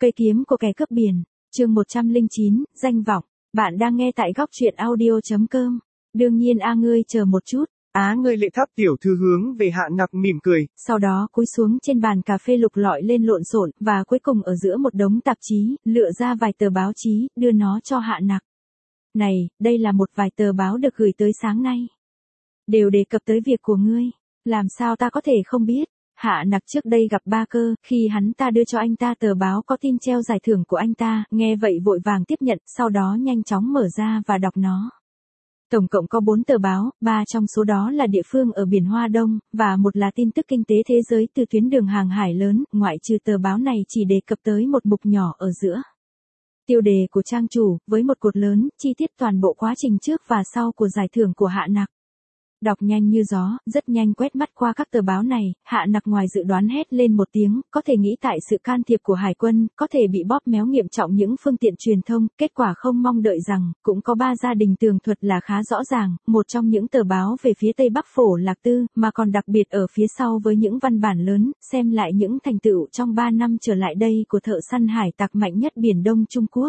Cây kiếm của kẻ cướp biển, chương 109, danh vọng. Bạn đang nghe tại góc truyện audio.com. Đương nhiên ngươi chờ một chút. Ngươi Lệ Tháp tiểu thư hướng về Hạ Nặc mỉm cười. Sau đó cúi xuống trên bàn cà phê lục lọi lên lộn xộn, và cuối cùng ở giữa một đống tạp chí, lựa ra vài tờ báo chí, đưa nó cho Hạ Nặc. Này, đây là một vài tờ báo được gửi tới sáng nay. Đều đề cập tới việc của ngươi. Làm sao ta có thể không biết? Hạ Nặc trước đây gặp Ba Cơ, khi hắn ta đưa cho anh ta tờ báo có tin treo giải thưởng của anh ta, nghe vậy vội vàng tiếp nhận, sau đó nhanh chóng mở ra và đọc nó. Tổng cộng có 4 tờ báo, 3 trong số đó là địa phương ở biển Hoa Đông, và một là tin tức kinh tế thế giới từ tuyến đường hàng hải lớn, ngoại trừ tờ báo này chỉ đề cập tới một mục nhỏ ở giữa. Tiêu đề của trang chủ, với một cột lớn, chi tiết toàn bộ quá trình trước và sau của giải thưởng của Hạ Nặc. Đọc nhanh như gió, rất nhanh quét mắt qua các tờ báo này, Hạ Nặc ngoài dự đoán hét lên một tiếng, có thể nghĩ tại sự can thiệp của Hải quân, có thể bị bóp méo nghiêm trọng những phương tiện truyền thông, kết quả không mong đợi rằng, cũng có 3 gia đình tường thuật là khá rõ ràng, một trong những tờ báo về phía Tây Bắc Phổ Lạc Tư, mà còn đặc biệt ở phía sau với những văn bản lớn, xem lại những thành tựu trong 3 năm trở lại đây của thợ săn hải tặc mạnh nhất Biển Đông Trung Quốc.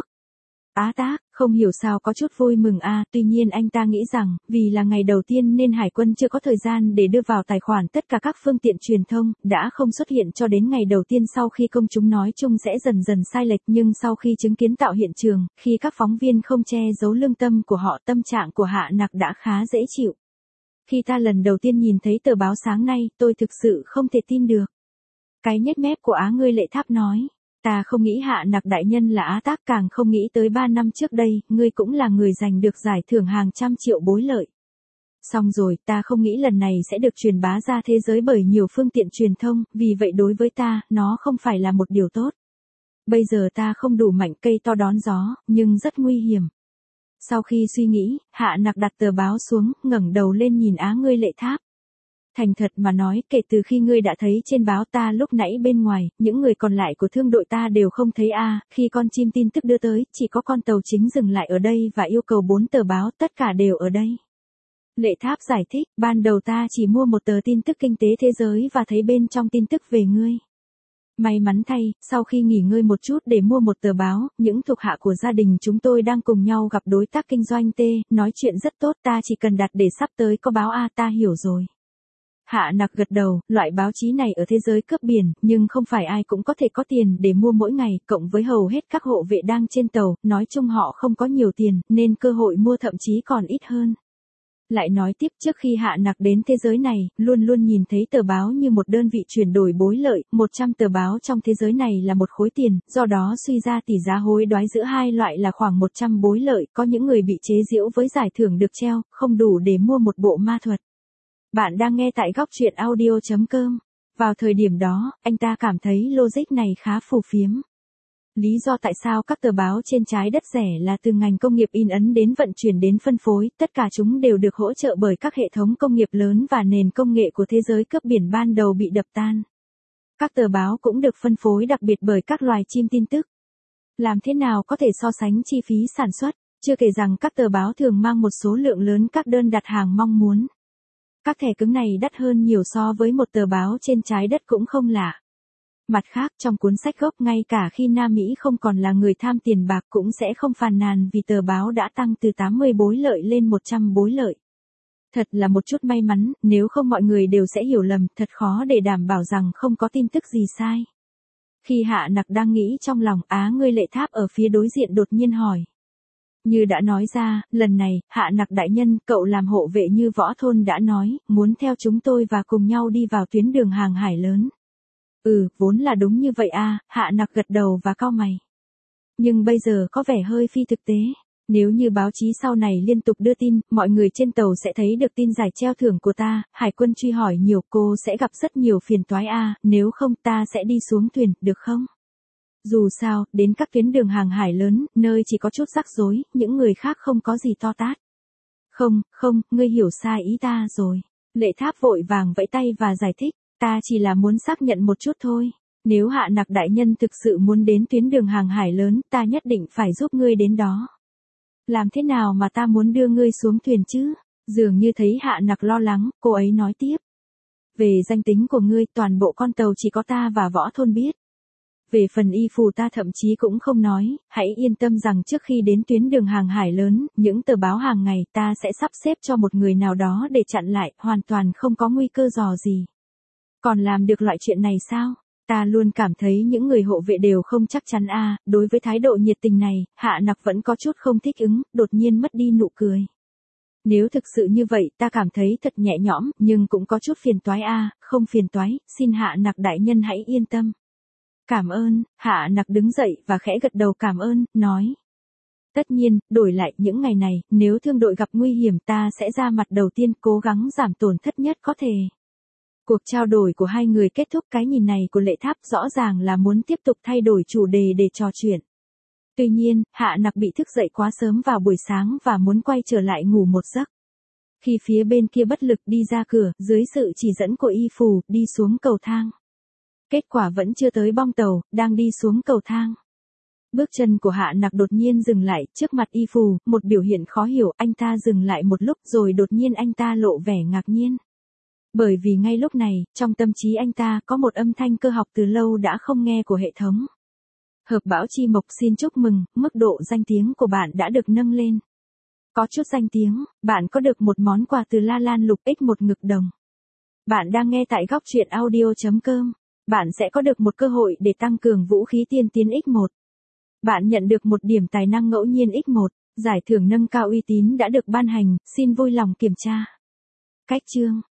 Á Tác, không hiểu sao có chút vui mừng tuy nhiên anh ta nghĩ rằng, vì là ngày đầu tiên nên Hải quân chưa có thời gian để đưa vào tài khoản tất cả các phương tiện truyền thông, đã không xuất hiện cho đến ngày đầu tiên sau khi công chúng nói chung sẽ dần dần sai lệch, nhưng sau khi chứng kiến tạo hiện trường, khi các phóng viên không che giấu lương tâm của họ, tâm trạng của Hạ Nặc đã khá dễ chịu. Khi ta lần đầu tiên nhìn thấy tờ báo sáng nay, tôi thực sự không thể tin được. Cái nhếch mép của ngươi Lệ Tháp nói. Ta không nghĩ Hạ Nặc đại nhân là Á Tác, càng không nghĩ tới 3 năm trước đây, ngươi cũng là người giành được giải thưởng hàng trăm triệu bối lợi. Xong rồi, ta không nghĩ lần này sẽ được truyền bá ra thế giới bởi nhiều phương tiện truyền thông, vì vậy đối với ta, nó không phải là một điều tốt. Bây giờ ta không đủ mạnh cây to đón gió, nhưng rất nguy hiểm. Sau khi suy nghĩ, Hạ Nặc đặt tờ báo xuống, ngẩng đầu lên nhìn ngươi Lệ Tháp. Thành thật mà nói, kể từ khi ngươi đã thấy trên báo ta lúc nãy bên ngoài, những người còn lại của thương đội ta đều không thấy khi con chim tin tức đưa tới, chỉ có con tàu chính dừng lại ở đây và yêu cầu 4 tờ báo, tất cả đều ở đây. Lệ Tháp giải thích, ban đầu ta chỉ mua một tờ tin tức kinh tế thế giới và thấy bên trong tin tức về ngươi. May mắn thay, sau khi nghỉ ngơi một chút để mua một tờ báo, những thuộc hạ của gia đình chúng tôi đang cùng nhau gặp đối tác kinh doanh nói chuyện rất tốt, ta chỉ cần đặt để sắp tới có báo ta hiểu rồi. Hạ Nặc gật đầu, loại báo chí này ở thế giới cướp biển, nhưng không phải ai cũng có thể có tiền để mua mỗi ngày, cộng với hầu hết các hộ vệ đang trên tàu, nói chung họ không có nhiều tiền, nên cơ hội mua thậm chí còn ít hơn. Lại nói tiếp, trước khi Hạ Nặc đến thế giới này, luôn luôn nhìn thấy tờ báo như một đơn vị chuyển đổi bối lợi, 100 tờ báo trong thế giới này là một khối tiền, do đó suy ra tỷ giá hối đoái giữa hai loại là khoảng 100 bối lợi, có những người bị chế giễu với giải thưởng được treo, không đủ để mua một bộ ma thuật. Bạn đang nghe tại góc truyện audio.com. Vào thời điểm đó, anh ta cảm thấy logic này khá phù phiếm. Lý do tại sao các tờ báo trên trái đất rẻ là từ ngành công nghiệp in ấn đến vận chuyển đến phân phối, tất cả chúng đều được hỗ trợ bởi các hệ thống công nghiệp lớn và nền công nghệ của thế giới cướp biển ban đầu bị đập tan. Các tờ báo cũng được phân phối đặc biệt bởi các loài chim tin tức. Làm thế nào có thể so sánh chi phí sản xuất, chưa kể rằng các tờ báo thường mang một số lượng lớn các đơn đặt hàng mong muốn. Các thẻ cứng này đắt hơn nhiều so với một tờ báo trên trái đất cũng không lạ. Mặt khác, trong cuốn sách gốc ngay cả khi Nam Mỹ không còn là người tham tiền bạc cũng sẽ không phàn nàn vì tờ báo đã tăng từ 80 bối lợi lên 100 bối lợi. Thật là một chút may mắn, nếu không mọi người đều sẽ hiểu lầm, thật khó để đảm bảo rằng không có tin tức gì sai. Khi Hạ Nặc đang nghĩ trong lòng, ngươi Lệ Tháp ở phía đối diện đột nhiên hỏi. Như đã nói ra, lần này, Hạ Nặc đại nhân, cậu làm hộ vệ như Võ Thôn đã nói, muốn theo chúng tôi và cùng nhau đi vào tuyến đường hàng hải lớn. Vốn là đúng như vậy Hạ Nặc gật đầu và cau mày. Nhưng bây giờ có vẻ hơi phi thực tế. Nếu như báo chí sau này liên tục đưa tin, mọi người trên tàu sẽ thấy được tin giải treo thưởng của ta, Hải quân truy hỏi nhiều, cô sẽ gặp rất nhiều phiền toái nếu không ta sẽ đi xuống thuyền, được không? Dù sao, đến các tuyến đường hàng hải lớn, nơi chỉ có chút rắc rối, những người khác không có gì to tát. Không, ngươi hiểu sai ý ta rồi. Lệ Tháp vội vàng vẫy tay và giải thích, ta chỉ là muốn xác nhận một chút thôi. Nếu Hạ Nặc đại nhân thực sự muốn đến tuyến đường hàng hải lớn, ta nhất định phải giúp ngươi đến đó. Làm thế nào mà ta muốn đưa ngươi xuống thuyền chứ? Dường như thấy Hạ Nặc lo lắng, cô ấy nói tiếp. Về danh tính của ngươi, toàn bộ con tàu chỉ có ta và Võ Thôn biết. Về phần y phù ta thậm chí cũng không nói, hãy yên tâm rằng trước khi đến tuyến đường hàng hải lớn, những tờ báo hàng ngày ta sẽ sắp xếp cho một người nào đó để chặn lại, hoàn toàn không có nguy cơ dò gì. Còn làm được loại chuyện này sao? Ta luôn cảm thấy những người hộ vệ đều không chắc chắn đối với thái độ nhiệt tình này, Hạ Nặc vẫn có chút không thích ứng, đột nhiên mất đi nụ cười. Nếu thực sự như vậy ta cảm thấy thật nhẹ nhõm, nhưng cũng có chút phiền toái không phiền toái, xin Hạ Nặc đại nhân hãy yên tâm. Cảm ơn, Hạ Nặc đứng dậy và khẽ gật đầu cảm ơn, nói. Tất nhiên, đổi lại những ngày này, nếu thương đội gặp nguy hiểm ta sẽ ra mặt đầu tiên cố gắng giảm tổn thất nhất có thể. Cuộc trao đổi của hai người kết thúc, cái nhìn này của Lệ Tháp rõ ràng là muốn tiếp tục thay đổi chủ đề để trò chuyện. Tuy nhiên, Hạ Nặc bị thức dậy quá sớm vào buổi sáng và muốn quay trở lại ngủ một giấc. Khi phía bên kia bất lực đi ra cửa, dưới sự chỉ dẫn của y phù, đi xuống cầu thang. Kết quả vẫn chưa tới bong tàu, đang đi xuống cầu thang. Bước chân của Hạ Nặc đột nhiên dừng lại, trước mặt y phù, một biểu hiện khó hiểu, anh ta dừng lại một lúc rồi đột nhiên anh ta lộ vẻ ngạc nhiên. Bởi vì ngay lúc này, trong tâm trí anh ta có một âm thanh cơ học từ lâu đã không nghe của hệ thống. Hợp Bảo Chi Mộc xin chúc mừng, mức độ danh tiếng của bạn đã được nâng lên. Có chút danh tiếng, bạn có được một món quà từ La Lan Lục X1 ngực đồng. Bạn đang nghe tại Góc Truyện Audio.com. Bạn sẽ có được một cơ hội để tăng cường vũ khí tiên tiến X1. Bạn nhận được một điểm tài năng ngẫu nhiên X1, giải thưởng nâng cao uy tín đã được ban hành, xin vui lòng kiểm tra. Cách chương